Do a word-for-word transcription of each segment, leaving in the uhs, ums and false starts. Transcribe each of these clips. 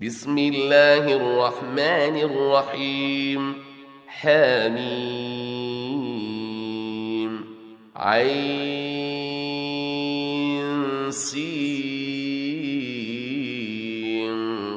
بسم الله الرحمن الرحيم. حميم عين سين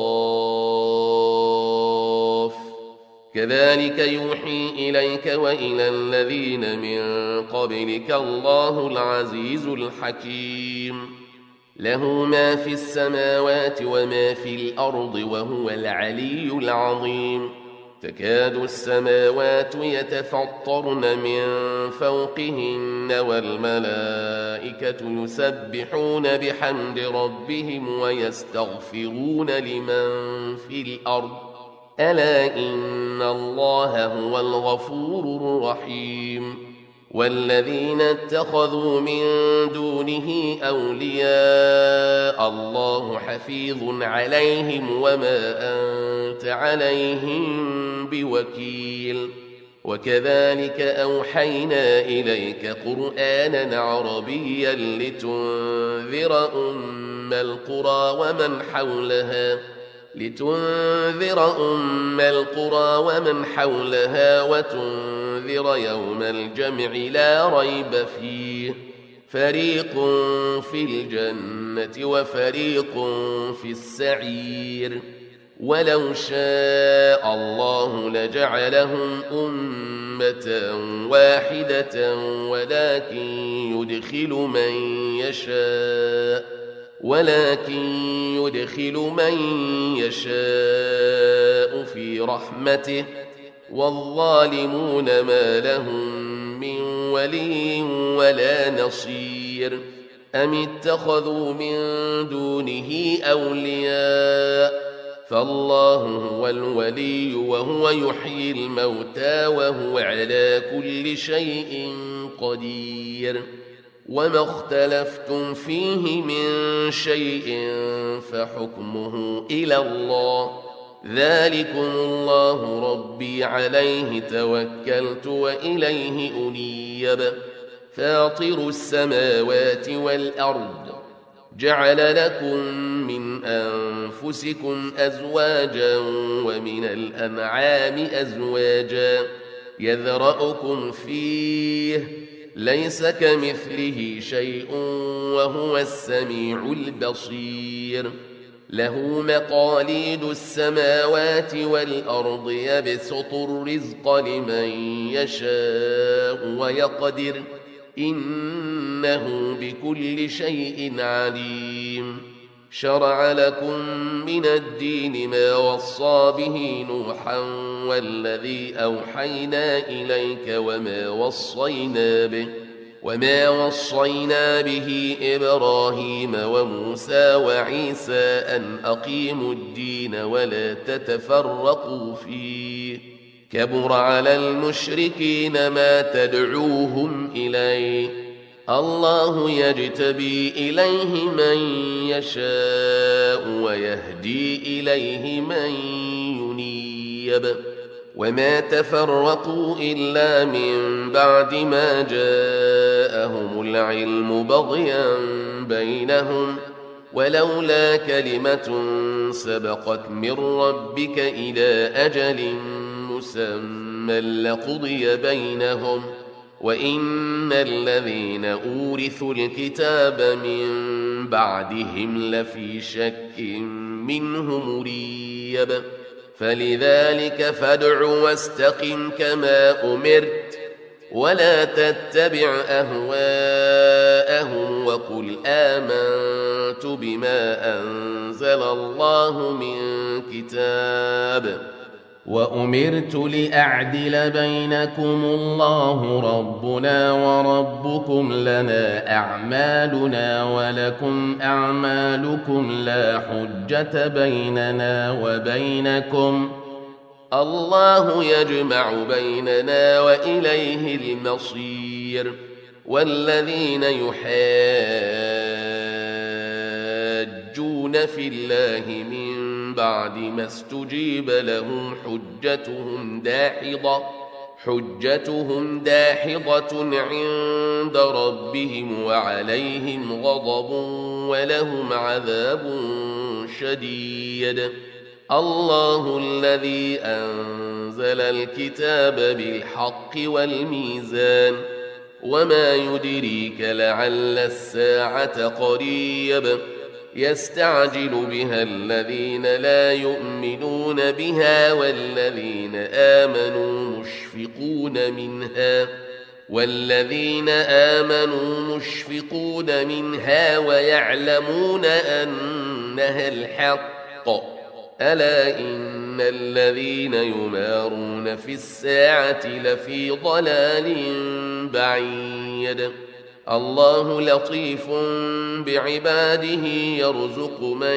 قاف. كذلك يوحي إليك وإلى الذين من قبلك الله العزيز الحكيم. له ما في السماوات وما في الأرض وهو العلي العظيم. تكاد السماوات يتفطرن من فوقهن والملائكة يسبحون بحمد ربهم ويستغفرون لمن في الأرض ألا إن الله هو الغفور الرحيم. والذين اتخذوا من دونه أولياء الله حفيظ عليهم وما أنت عليهم بوكيل. وكذلك أوحينا إليك قرآنا عربيا لتنذر أم القرى ومن حولها لتنذر أم القرى ومن حولها وتنذر يوم الجمع لا ريب فيه فريق في الجنة وفريق في السعير. ولو شاء الله لجعلهم أمة واحدة ولكن يدخل من يشاء ولكن يدخل من يشاء في رحمته والظالمون ما لهم من ولي ولا نصير. أم اتخذوا من دونه أولياء فالله هو الولي وهو يحيي الموتى وهو على كل شيء قدير. وما اختلفتم فيه من شيء فحكمه إلى الله ذلكم الله ربي عليه توكلت وإليه أنيب. فاطر السماوات والأرض جعل لكم من أنفسكم أزواجا ومن الأنعام أزواجا يذرأكم فيه ليس كمثله شيء وهو السميع البصير. له مقاليد السماوات والأرض يبسط الرزق لمن يشاء ويقدر إنه بكل شيء عليم. شرع لكم من الدين ما وصى به نوحا والذي أوحينا إليك وما وصينا به وما وصينا به إبراهيم وموسى وعيسى أن أقيموا الدين ولا تتفرقوا فيه كبر على المشركين ما تدعوهم إليه الله يجتبي إليه من يشاء ويهدي إليه من ينيب. وما تفرقوا إلا من بعد ما جاءهم العلم بغيا بينهم ولولا كلمة سبقت من ربك إلى أجل مسمى لقضي بينهم وإن الذين أورثوا الكتاب من بعدهم لفي شك منه مريب. فلذلك فادع واستقم كما أمرت ولا تتبع أهواءهم وقل آمنت بما أنزل الله من كتاب وأمرت لأعدل بينكم الله ربنا وربكم لنا أعمالنا ولكم أعمالكم لا حجة بيننا وبينكم الله يجمع بيننا وإليه المصير. والذين يحاجون في الله من بعد ما استجيب لهم حجتهم داحضة حجتهم داحضة عند ربهم وعليهم غضب ولهم عذاب شديد. الله الذي أنزل الكتاب بالحق والميزان وما يدريك لعل الساعة قريب يستعجل بها الذين لا يؤمنون بها والذين آمنوا مشفقون منها والذين آمنوا مشفقون منها ويعلمون أنها الحق. ألا إن الذين يمارون في الساعة لفي ضلال بعيد. الله لطيف بعباده يرزق من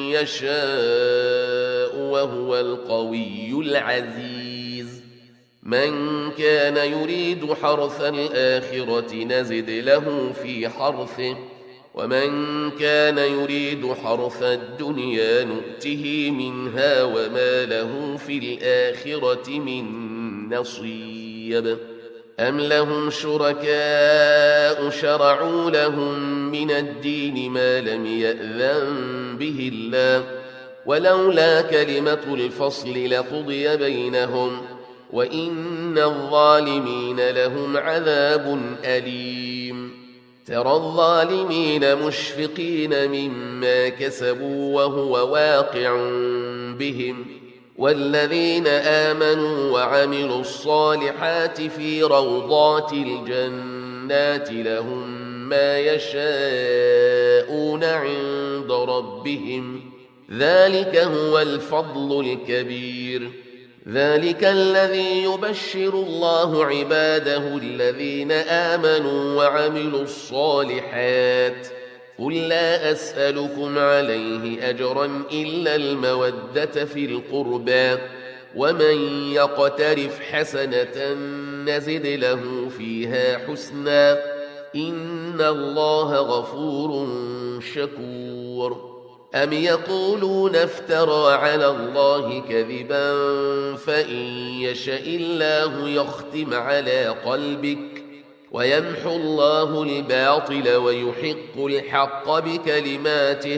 يشاء وهو القوي العزيز. من كان يريد حرث الآخرة نزد له في حرثه ومن كان يريد حرث الدنيا نؤته منها وما له في الآخرة من نصيب. أم لهم شركاء شرعوا لهم من الدين ما لم يأذن به الله ولولا كلمة الفصل لقضي بينهم وإن الظالمين لهم عذاب أليم. ترى الظالمين مشفقين مما كسبوا وهو واقع بهم والذين آمنوا وعملوا الصالحات في روضات الجنات لهم ما يشاءون عند ربهم ذلك هو الفضل الكبير. ذلك الذي يبشر الله عباده الذين آمنوا وعملوا الصالحات. قل لا أسألكم عليه أجرا إلا المودة في القربى ومن يقترف حسنة نزد له فيها حسنا إن الله غفور شكور. أم يقولون افترى على الله كذبا فإن يشاء الله يختم على قلبك ويمحو الله الباطل ويحق الحق بكلماته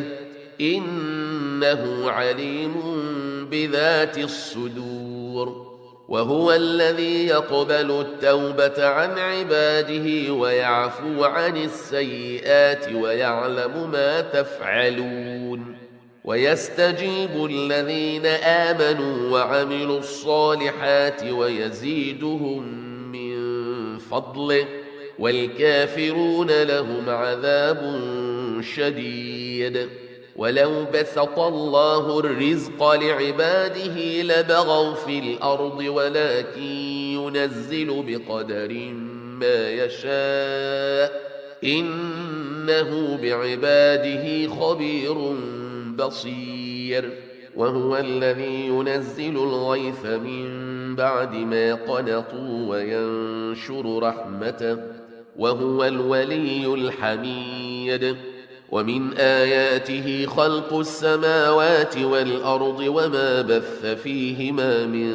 إنه عليم بذات الصدور. وهو الذي يقبل التوبة عن عباده ويعفو عن السيئات ويعلم ما تفعلون ويستجيب الذين آمنوا وعملوا الصالحات ويزيدهم من فضله والكافرون لهم عذاب شديد. ولو بسط الله الرزق لعباده لبغوا في الأرض ولكن ينزل بقدر ما يشاء إنه بعباده خبير بصير. وهو الذي ينزل الغيث من بعد ما قنطوا وينشر رحمته وهو الولي الحميد. ومن آياته خلق السماوات والأرض وما بث فيهما من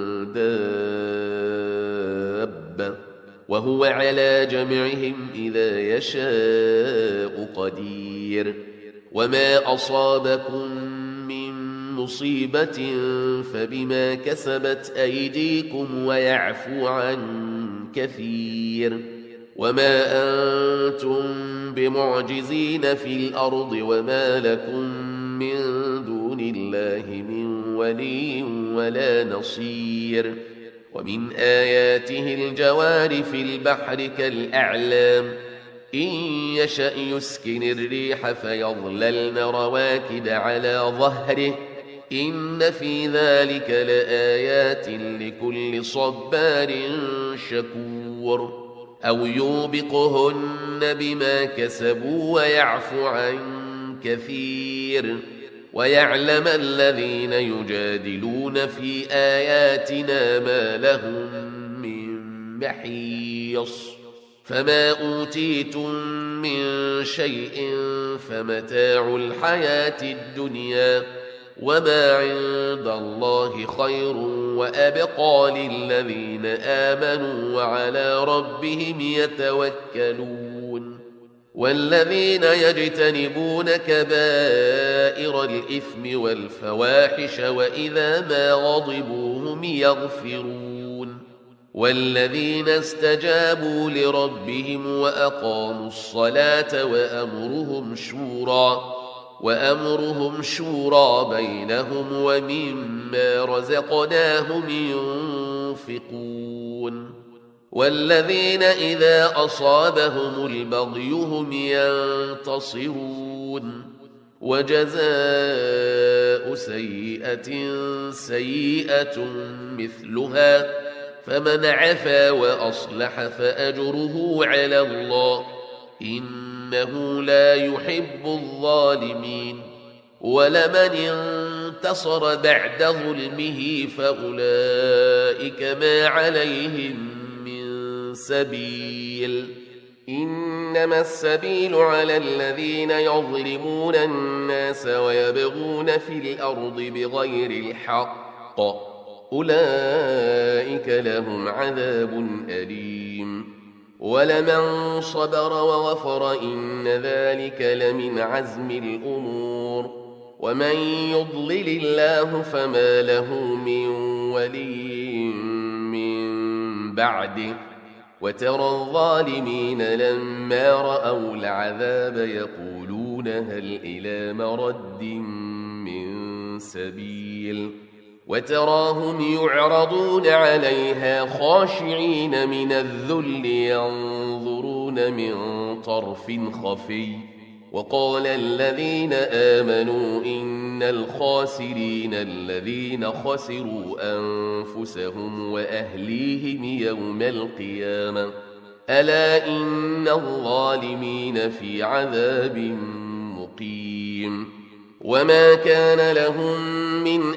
دابة وهو على جمعهم إذا يشاء قدير. وما أصابكم من مصيبة فبما كسبت أيديكم ويعفو عن كثير. وما أنتم بمعجزين في الأرض وما لكم من دون الله من ولي ولا نصير. ومن آياته الجوار في البحر كالأعلام إن يشأ يسكن الريح فيظللن رواكد على ظهره إن في ذلك لآيات لكل صبار شكور. أو يوبقهن بما كسبوا ويعفو عن كثير. ويعلم الذين يجادلون في آياتنا ما لهم من محيص. فما أوتيتم من شيء فمتاع الحياة الدنيا وما عند الله خير وأبقى للذين آمنوا وعلى ربهم يتوكلون. والذين يجتنبون كبائر الإثم والفواحش وإذا ما غضبوا هم يغفرون والذين استجابوا لربهم وأقاموا الصلاة وأمرهم شورى وأمرهم شورى بينهم ومما رزقناهم ينفقون والذين إذا أصابهم البغي هم ينتصرون وجزاء سيئة سيئة مثلها فمن عفا وأصلح فأجره على الله إنه لا يحب الظالمين ولمن انتصر بعد ظلمه فأولئك ما عليهم من سبيل إنما السبيل على الذين يظلمون الناس ويبغون في الأرض بغير الحق أولئك لهم عذاب أليم ولمن صبر وغفر إن ذلك لمن عزم الأمور ومن يضلل الله فما له من ولي من بعده وترى الظالمين لما رأوا العذاب يقولون هل إلى مرد من سبيل وتراهم يعرضون عليها خاشعين من الذل ينظرون من طرف خفي وقال الذين آمنوا إن الخاسرين الذين خسروا أنفسهم وأهليهم يوم القيامة ألا إن الظالمين في عذاب مقيم وما كان لهم من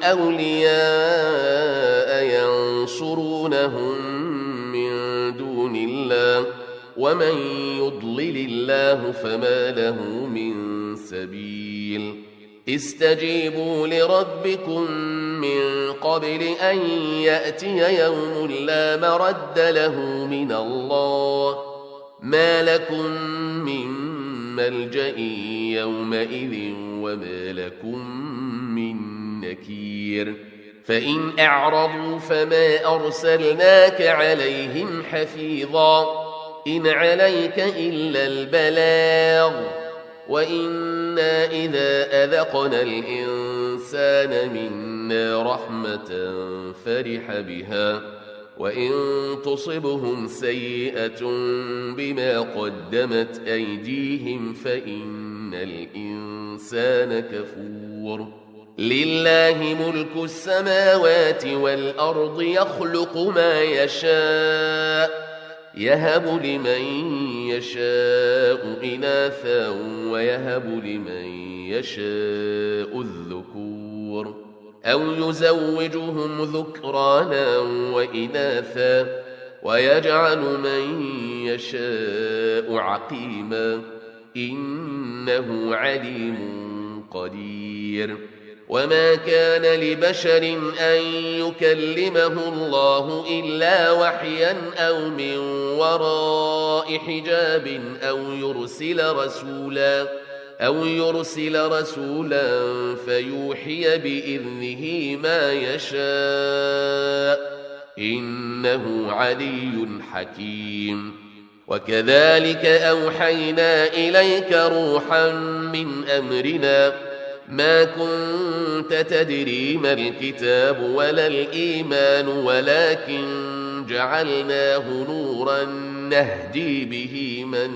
أولياء ينصرونهم من دون الله ومن يضلل الله فما له من سبيل استجيبوا لربكم من قبل أن يأتي يوم لا مرد له من الله ما لكم من ملجأ يومئذ وما لكم من نكير فإن أعرضوا فما أرسلناك عليهم حفيظا إن عليك إلا البلاغ وإنا إذا أذقنا الإنسان منا رحمة فرح بها وإن تصبهم سيئة بما قدمت أيديهم فإن الإنسان كفور لله ملك السماوات والأرض يخلق ما يشاء يهب لمن يشاء إناثا ويهب لمن يشاء الذكور أو يزوجهم ذكرانا وإناثا ويجعل من يشاء عقيما إنه عليم قدير وما كان لبشر أن يكلمه الله إلا وحيا أو من وراء حجاب أو يرسل رسولا أو يرسل رسولا فيوحي بإذنه ما يشاء إنه علي حكيم وكذلك أوحينا إليك روحا من أمرنا ما كنت تدري ما الكتاب ولا الإيمان ولكن جعلناه نورا نهدي به من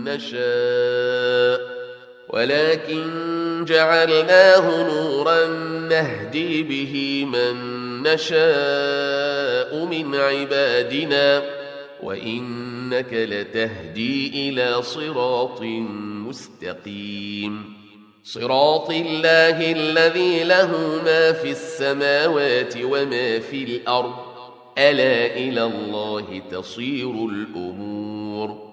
نشاء ولكن جعلناه نورا نهدي به من نشاء من عبادنا وإنك لتهدي إلى صراط مستقيم صراط الله الذي له ما في السماوات وما في الأرض ألا إلى الله تصير الأمور